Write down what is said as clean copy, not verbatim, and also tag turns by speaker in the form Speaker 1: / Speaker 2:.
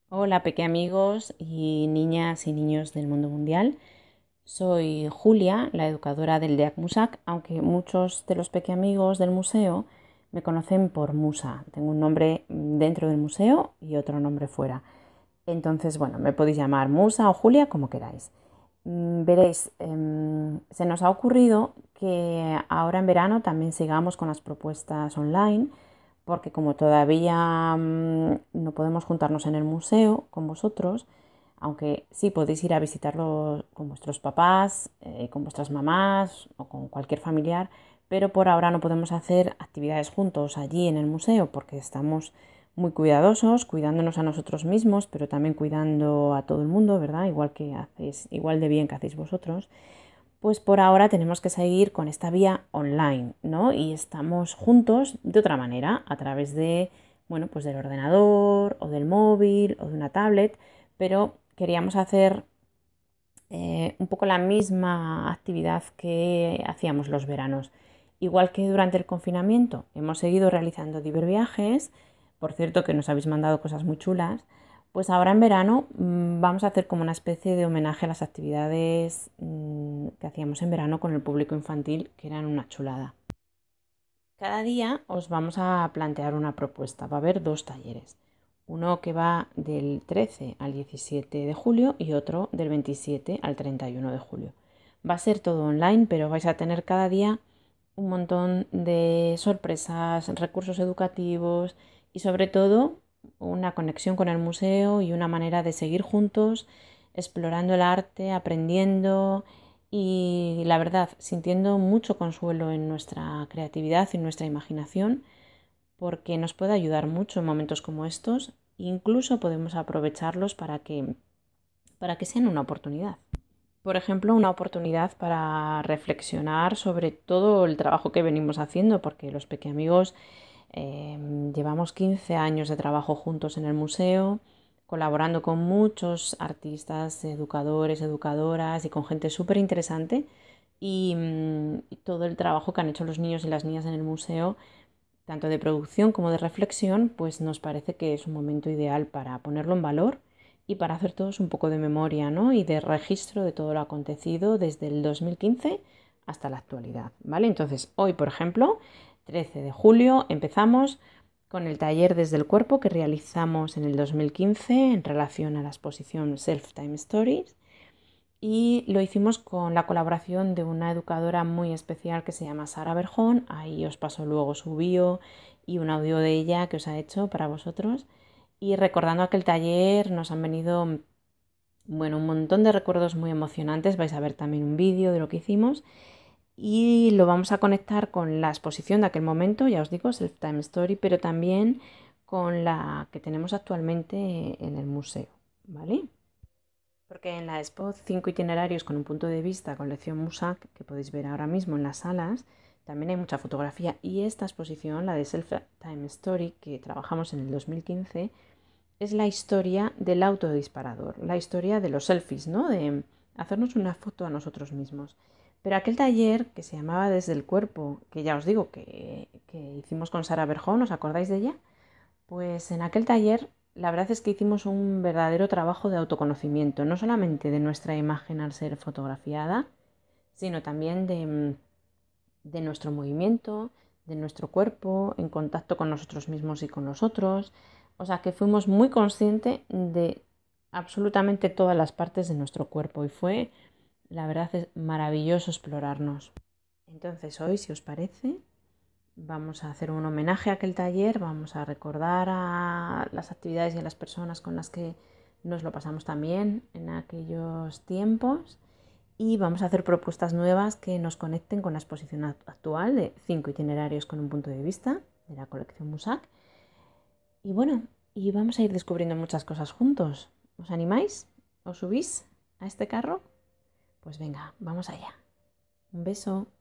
Speaker 1: Hola, amigos y niñas y niños del mundo mundial. Soy Julia, la educadora del DEAC Musac, aunque muchos de los amigos del museo me conocen por Musa. Tengo un nombre dentro del museo y otro nombre fuera. Entonces, bueno, me podéis llamar Musa o Julia, como queráis. Veréis, se nos ha ocurrido que ahora en verano también sigamos con las propuestas online, porque como todavía no podemos juntarnos en el museo con vosotros, aunque sí podéis ir a visitarlo con vuestros papás, con vuestras mamás o con cualquier familiar, pero por ahora no podemos hacer actividades juntos allí en el museo porque estamos muy cuidadosos, cuidándonos a nosotros mismos, pero también cuidando a todo el mundo, ¿verdad? Igual de bien que hacéis vosotros. Pues por ahora tenemos que seguir con esta vía online, ¿no? Y estamos juntos de otra manera, a través de, bueno, pues del ordenador o del móvil o de una tablet, pero queríamos hacer un poco la misma actividad que hacíamos los veranos. Igual que durante el confinamiento hemos seguido realizando viajes, por cierto que nos habéis mandado cosas muy chulas, pues ahora en verano vamos a hacer como una especie de homenaje a las actividades que hacíamos en verano con el público infantil, que eran una chulada. Cada día os vamos a plantear una propuesta. Va a haber dos talleres. Uno que va del 13 al 17 de julio y otro del 27 al 31 de julio. Va a ser todo online, pero vais a tener cada día un montón de sorpresas, recursos educativos y sobre todo una conexión con el museo y una manera de seguir juntos explorando el arte, aprendiendo y la verdad sintiendo mucho consuelo en nuestra creatividad y en nuestra imaginación porque nos puede ayudar mucho en momentos como estos. Incluso podemos aprovecharlos para que sean una oportunidad. Por ejemplo, una oportunidad para reflexionar sobre todo el trabajo que venimos haciendo, porque los amigos llevamos 15 años de trabajo juntos en el museo, colaborando con muchos artistas, educadores, educadoras y con gente súper interesante. Y todo el trabajo que han hecho los niños y las niñas en el museo, tanto de producción como de reflexión, pues nos parece que es un momento ideal para ponerlo en valor y para hacer todos un poco de memoria, ¿no? Y de registro de todo lo acontecido desde el 2015 hasta la actualidad, ¿vale? Entonces, hoy, por ejemplo, 13 de julio, empezamos con el taller Desde el Cuerpo que realizamos en el 2015 en relación a la exposición Self-Time Stories y lo hicimos con la colaboración de una educadora muy especial que se llama Sara Berjón. Ahí os paso luego su bio y un audio de ella que os ha hecho para vosotros. Y recordando aquel taller nos han venido, bueno, un montón de recuerdos muy emocionantes. Vais a ver también un vídeo de lo que hicimos y lo vamos a conectar con la exposición de aquel momento, ya os digo, Self Time Story, pero también con la que tenemos actualmente en el museo, ¿vale? Porque en la expo 5 itinerarios con un punto de vista colección Musac, que podéis ver ahora mismo en las salas, también hay mucha fotografía. Y esta exposición, la de Self Time Story, que trabajamos en el 2015, es la historia del autodisparador, la historia de los selfies, ¿no? De hacernos una foto a nosotros mismos. Pero aquel taller que se llamaba Desde el Cuerpo, que ya os digo que hicimos con Sara Berjón, ¿os acordáis de ella? Pues en aquel taller la verdad es que hicimos un verdadero trabajo de autoconocimiento, no solamente de nuestra imagen al ser fotografiada, sino también de nuestro movimiento, de nuestro cuerpo, en contacto con nosotros mismos y con los otros. O sea que fuimos muy conscientes de absolutamente todas las partes de nuestro cuerpo y fue, la verdad, es maravilloso explorarnos. Entonces hoy, si os parece, vamos a hacer un homenaje a aquel taller, vamos a recordar a las actividades y a las personas con las que nos lo pasamos también en aquellos tiempos y vamos a hacer propuestas nuevas que nos conecten con la exposición actual de 5 itinerarios con un punto de vista de la colección Musac. Y bueno, y vamos a ir descubriendo muchas cosas juntos. ¿Os animáis? ¿Os subís a este carro? Pues venga, vamos allá. Un beso.